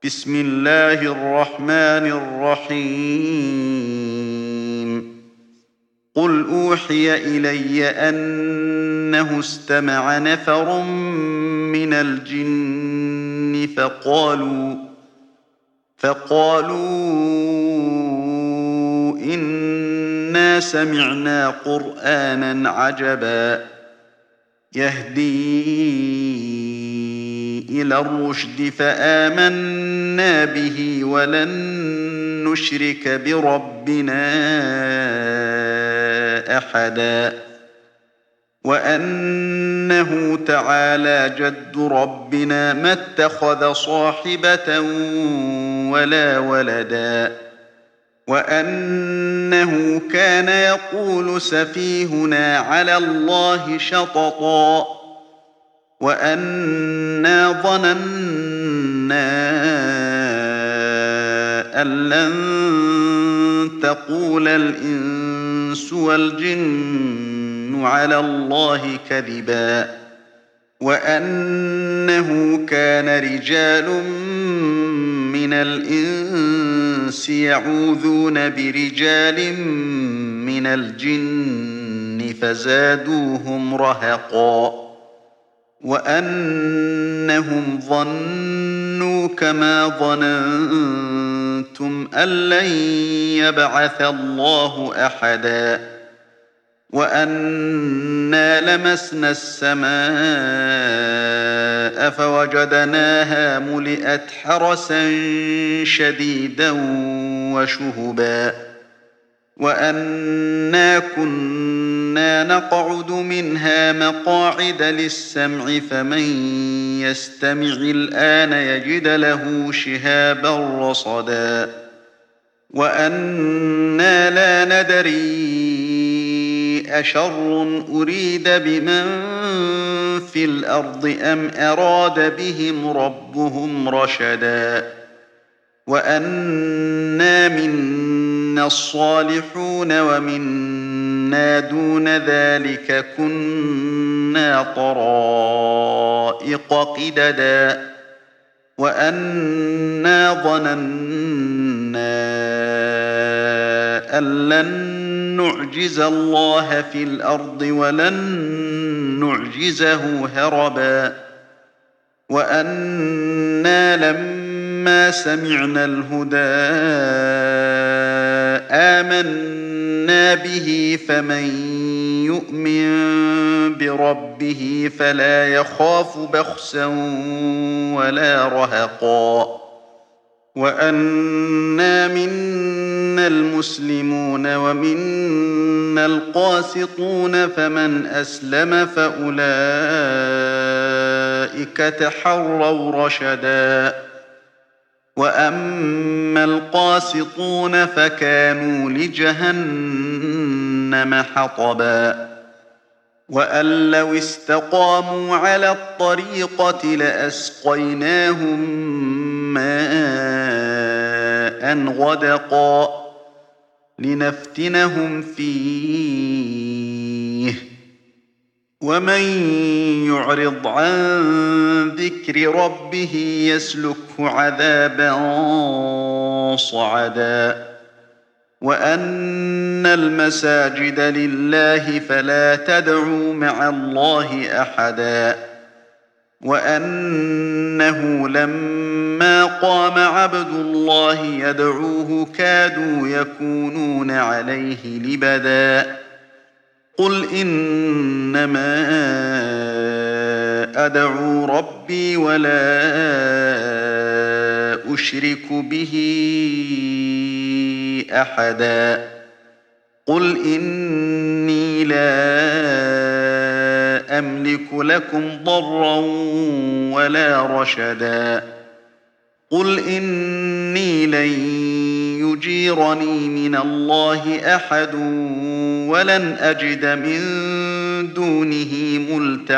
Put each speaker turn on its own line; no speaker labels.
بسم الله الرحمن الرحيم قل أوحي إلي أنه استمع نفر من الجن فقالوا إنا سمعنا قرآنا عجبا يهدي إلى الرشد فآمنا به ولن نشرك بربنا أحدا وأنه تعالى جد ربنا ما اتخذ صاحبة ولا ولدا وأنه كان يقول سفيهنا على الله شططا وأنا ظننا أن لن تقول الإنس والجن على الله كذبا وأنه كان رجال من الإنس يعوذون برجال من الجن فزادوهم رهقا وأنهم ظنوا كما ظننتم أن لن يبعث الله أحدا وأنا لمسنا السماء فوجدناها ملئت حرسا شديدا وشهبا وأنا كنا نقعد منها مقاعد للسمع فمن يستمع الآن يجد له شهابا رصدا وأنا لا ندري أشر أريد بمن في الأرض أم أراد بهم ربهم رشدا وأنا منا الصالحون ومنا دون ذلك كنا طرائق قددا وأنا ظننا أن لن نعجز الله في الأرض ولن نعجزه هربا وأنا لما سمعنا الهدى آمنا به فمن يؤمن بربه فلا يخاف بخسا ولا رهقا وأنا منا المسلمون ومنا القاسطون فمن أسلم فأولئك تحروا رشدا وأما القاسطون فكانوا لجهنم حطبا وأن لو استقاموا على الطريقة لأسقيناهم ماء غدقا لنفتنهم فيه ومن يعرض عن ذكر ربه يسلكه عذابا صعدا وأن المساجد لله فلا تدعوا مع الله أحدا وأنه لما قام عبد الله يدعوه كادوا يكونون عليه لبدا قل إنما أدعو ربي ولا أشرك به أحدا قل إني لا أملك لكم ضرا ولا رشدا قل إني لن يجيرني من الله أحد ولن أجد من دونه ملتحدا